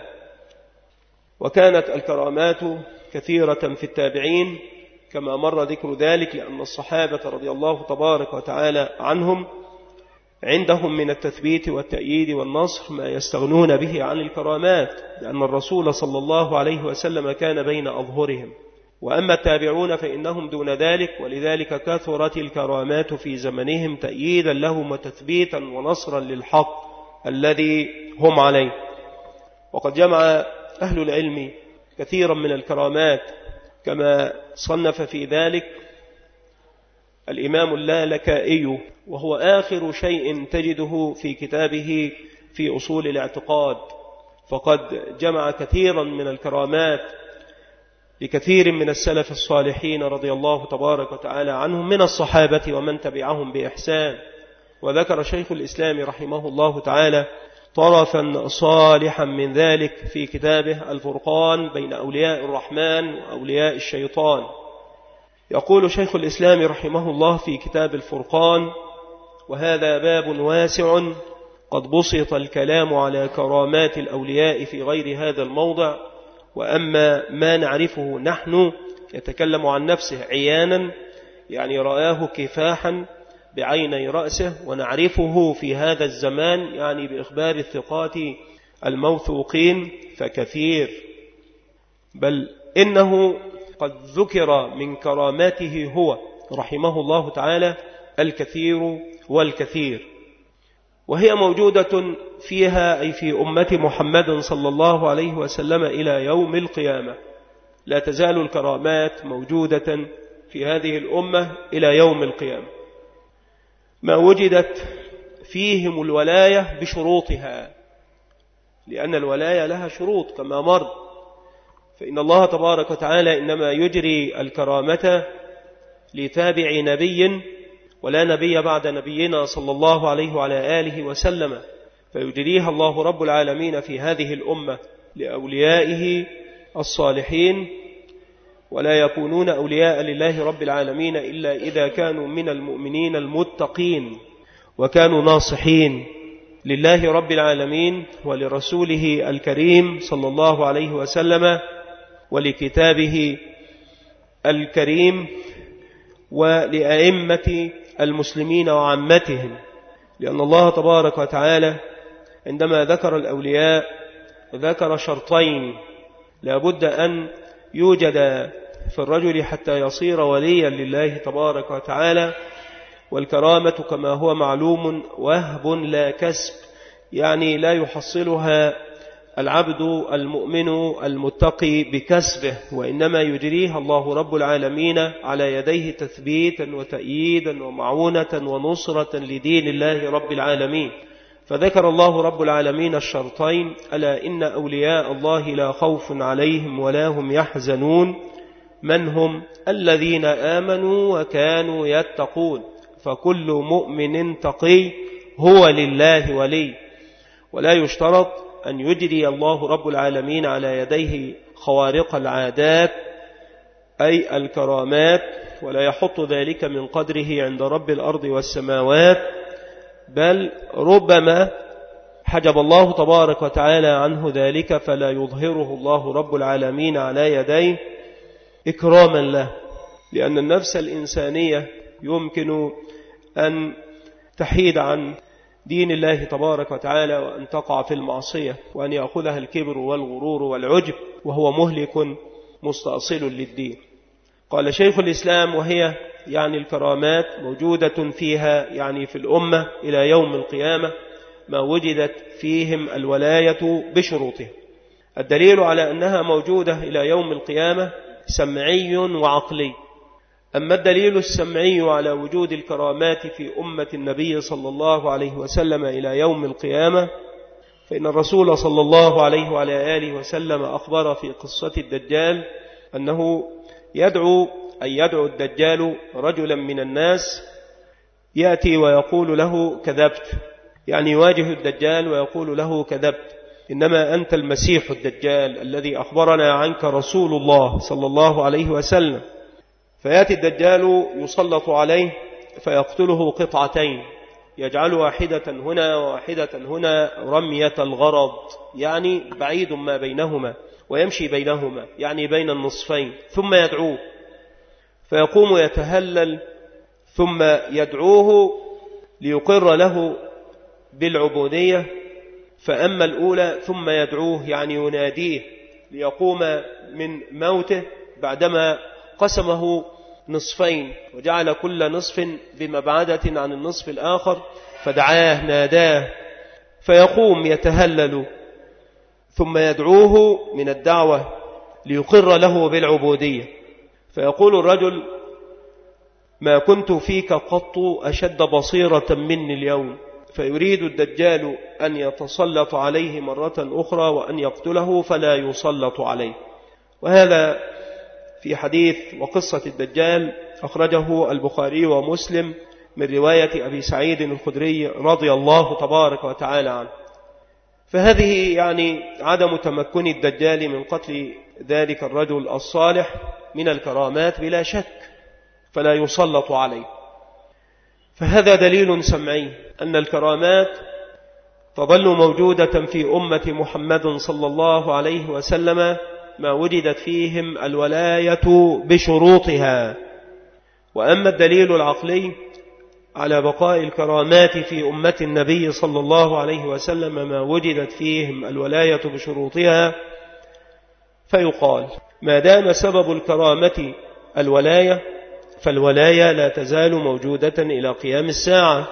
وكانت الكرامات كثيرة في التابعين كما مر ذكر ذلك، لأن الصحابة رضي الله تبارك وتعالى عنهم عندهم من التثبيت والتأييد والنصر ما يستغنون به عن الكرامات، لأن الرسول صلى الله عليه وسلم كان بين أظهرهم. وأما التابعون فإنهم دون ذلك، ولذلك كثرت الكرامات في زمنهم تأييدا لهم وتثبيتا ونصرا للحق الذي هم عليه. وقد جمع أهل العلم كثيرا من الكرامات، كما صنف في ذلك الإمام اللالكائي، وهو آخر شيء تجده في كتابه في أصول الاعتقاد، فقد جمع كثيرا من الكرامات لكثير من السلف الصالحين رضي الله تبارك وتعالى عنهم من الصحابة ومن تبعهم بإحسان. وذكر شيخ الإسلام رحمه الله تعالى طرفا صالحا من ذلك في كتابه الفرقان بين أولياء الرحمن وأولياء الشيطان. يقول شيخ الإسلام رحمه الله في كتاب الفرقان: وهذا باب واسع قد بسط الكلام على كرامات الأولياء في غير هذا الموضع، وأما ما نعرفه نحن يتكلم عن نفسه عيانا، يعني رآه كفاحا بعيني رأسه، ونعرفه في هذا الزمان يعني بإخبار الثقات الموثوقين فكثير، بل إنه قد ذكر من كراماته هو رحمه الله تعالى الكثير والكثير، وهي موجودة فيها أي في أمة محمد صلى الله عليه وسلم إلى يوم القيامة. لا تزال الكرامات موجودة في هذه الأمة إلى يوم القيامة، ما وجدت فيهم الولاية بشروطها، لأن الولاية لها شروط كما مر. فإن الله تبارك وتعالى إنما يجري الكرامة لتابع نبي، ولا نبي بعد نبينا صلى الله عليه وعلى آله وسلم، فيجريها الله رب العالمين في هذه الأمة لأوليائه الصالحين، ولا يكونون أولياء لله رب العالمين إلا إذا كانوا من المؤمنين المتقين وكانوا ناصحين لله رب العالمين ولرسوله الكريم صلى الله عليه وسلم ولكتابه الكريم ولأئمة المسلمين وعامتهم. لأن الله تبارك وتعالى عندما ذكر الأولياء ذكر شرطين لا بد أن يوجد في الرجل حتى يصير وليا لله تبارك وتعالى. والكرامة كما هو معلوم وهب لا كسب، يعني لا يحصلها العبد المؤمن المتقي بكسبه، وإنما يجريها الله رب العالمين على يديه تثبيتا وتأييدا ومعونة ونصرة لدين الله رب العالمين. فذكر الله رب العالمين الشرطين: ألا إن أولياء الله لا خوف عليهم ولا هم يحزنون. من هم؟ الذين آمنوا وكانوا يتقون. فكل مؤمن تقي هو لله ولي، ولا يشترط أن يجري الله رب العالمين على يديه خوارق العادات أي الكرامات، ولا يحط ذلك من قدره عند رب الأرض والسماوات، بل ربما حجب الله تبارك وتعالى عنه ذلك فلا يظهره الله رب العالمين على يديه إكراما له. لأن النفس الإنسانية يمكن أن تحيد عن دين الله تبارك وتعالى وأن تقع في المعصية، وأن يأخذها الكبر والغرور والعجب، وهو مهلك مستأصل للدين. قال شيخ الإسلام: وهي يعني الكرامات موجودة فيها يعني في الأمة إلى يوم القيامة ما وجدت فيهم الولاية بشروطها. الدليل على أنها موجودة إلى يوم القيامة سمعي وعقلي. أما الدليل السمعي على وجود الكرامات في أمة النبي صلى الله عليه وسلم إلى يوم القيامة، فإن الرسول صلى الله عليه وعلى آله وسلم أخبر في قصة الدجال أنه يدعو أن يدعو الدجال رجلا من الناس يأتي ويقول له: كذبت، يعني يواجه الدجال ويقول له: كذبت، إنما أنت المسيح الدجال الذي أخبرنا عنك رسول الله صلى الله عليه وسلم. فيأتي الدجال يسلط عليه فيقتله قطعتين، يجعل واحدة هنا وواحدة هنا رمية الغرض، يعني بعيد ما بينهما، ويمشي بينهما يعني بين النصفين، ثم يدعوه فيقوم يتهلل، ثم يدعوه ليقر له بالعبودية. فأما الأولى ثم يدعوه يعني يناديه ليقوم من موته بعدما قسمه نصفين وجعل كل نصف بمبعدة عن النصف الآخر، فدعاه ناداه فيقوم يتهلل، ثم يدعوه من الدعوة ليقر له بالعبودية. فيقول الرجل: ما كنت فيك قط أشد بصيرة مني اليوم. فيريد الدجال أن يتسلط عليه مرة أخرى وأن يقتله فلا يسلط عليه. وهذا في حديث وقصة الدجال أخرجه البخاري ومسلم من رواية أبي سعيد الخدري رضي الله تبارك وتعالى عنه. فهذه يعني عدم تمكن الدجال من قتل ذلك الرجل الصالح من الكرامات بلا شك، فلا يسلط عليه. فهذا دليل سمعي أن الكرامات تظل موجودة في أمة محمد صلى الله عليه وسلم ما وجدت فيهم الولاية بشروطها. وأما الدليل العقلي على بقاء الكرامات في أمة النبي صلى الله عليه وسلم ما وجدت فيهم الولاية بشروطها، فيقال: ما دام سبب الكرامة الولاية فالولاية لا تزال موجودة إلى قيام الساعة.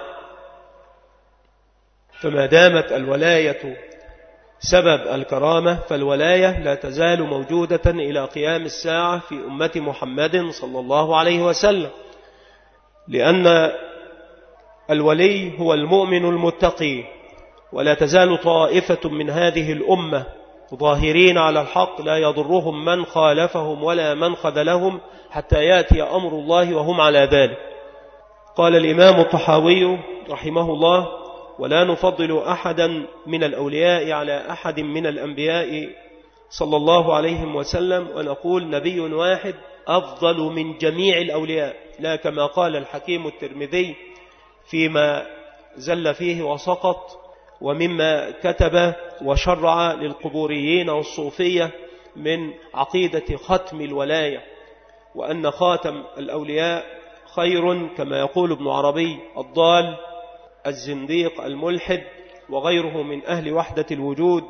فما دامت الولاية سبب الكرامة فالولاية لا تزال موجودة إلى قيام الساعة في أمة محمد صلى الله عليه وسلم، لأن الولي هو المؤمن المتقي ولا تزال طائفة من هذه الأمة ظاهرين على الحق لا يضرهم من خالفهم ولا من خذلهم حتى يأتي أمر الله وهم على ذلك. قال الإمام الطحاوي رحمه الله: ولا نفضل أحدا من الأولياء على أحد من الأنبياء صلى الله عليه وسلم، ونقول نبي واحد أفضل من جميع الأولياء، لا كما قال الحكيم الترمذي فيما زل فيه وسقط ومما كتب وشرع للقبوريين والصوفية من عقيدة ختم الولاية، وأن خاتم الأولياء خير كما يقول ابن عربي الضال الزنديق الملحد وغيره من أهل وحدة الوجود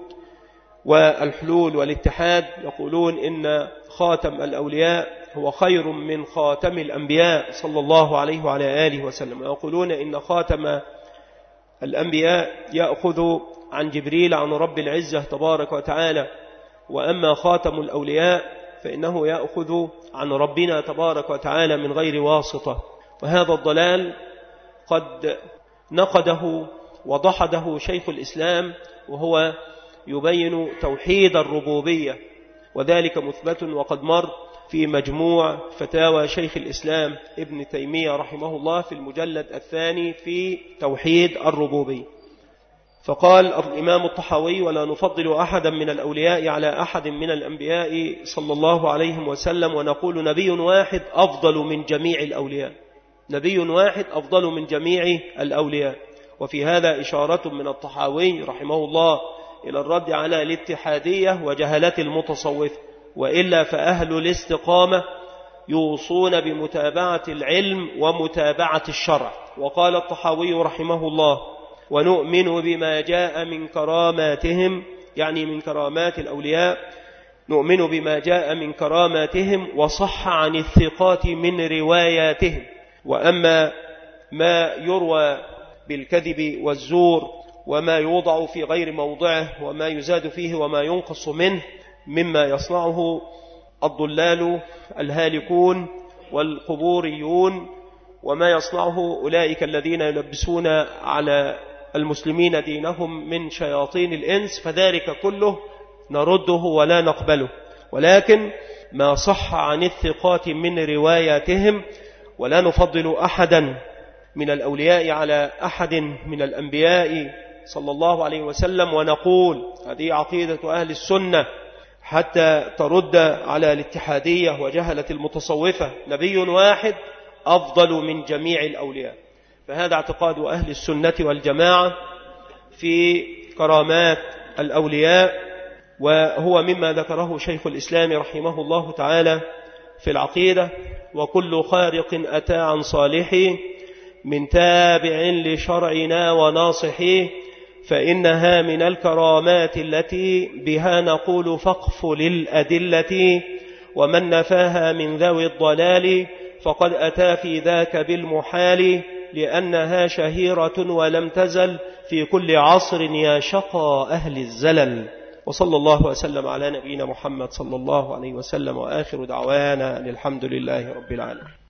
والحلول والاتحاد، يقولون إن خاتم الأولياء هو خير من خاتم الأنبياء صلى الله عليه وعلى آله وسلم، ويقولون إن خاتم الأنبياء يأخذ عن جبريل عن رب العزة تبارك وتعالى، وأما خاتم الأولياء فإنه يأخذ عن ربنا تبارك وتعالى من غير واسطة. وهذا الضلال قد نقده وضحده شيخ الإسلام وهو يبين توحيد الربوبية، وذلك مثبت وقد مر في مجموع فتاوى شيخ الإسلام ابن تيمية رحمه الله في المجلد الثاني في توحيد الربوبية. فقال الإمام الطحاوي: ولا نفضل أحدا من الأولياء على أحد من الأنبياء صلى الله عليه وسلم، ونقول نبي واحد أفضل من جميع الأولياء، نبي واحد أفضل من جميع الأولياء. وفي هذا إشارة من الطحاوي رحمه الله إلى الرد على الاتحادية وجهلة المتصوف، وإلا فأهل الاستقامة يوصون بمتابعة العلم ومتابعة الشرع. وقال الطحاوي رحمه الله: ونؤمن بما جاء من كراماتهم، يعني من كرامات الأولياء، نؤمن بما جاء من كراماتهم وصح عن الثقات من رواياتهم. وأما ما يروى بالكذب والزور وما يوضع في غير موضعه وما يزاد فيه وما ينقص منه مما يصنعه الضلال الهالكون والقبوريون، وما يصنعه أولئك الذين يلبسون على المسلمين دينهم من شياطين الإنس، فذلك كله نرده ولا نقبله. ولكن ما صح عن الثقات من رواياتهم، ولا نفضل أحدا من الأولياء على أحد من الأنبياء صلى الله عليه وسلم، ونقول هذه عقيدة أهل السنة حتى ترد على الاتحادية وجهلة المتصوفة: نبي واحد أفضل من جميع الأولياء. فهذا اعتقاد أهل السنة والجماعة في كرامات الأولياء، وهو مما ذكره شيخ الإسلام رحمه الله تعالى في العقيدة: وكل خارق أتى عن صالحه من تابع لشرعنا وناصحيه، فإنها من الكرامات التي بها نقول فقف للأدلة، ومن نفاها من ذوي الضلال فقد أتى في ذاك بالمحال، لأنها شهيرة ولم تزل في كل عصر يا شقى أهل الزلل. وصلى الله وسلم على نبينا محمد صلى الله عليه وسلم، وآخر دعوانا الحمد لله رب العالمين.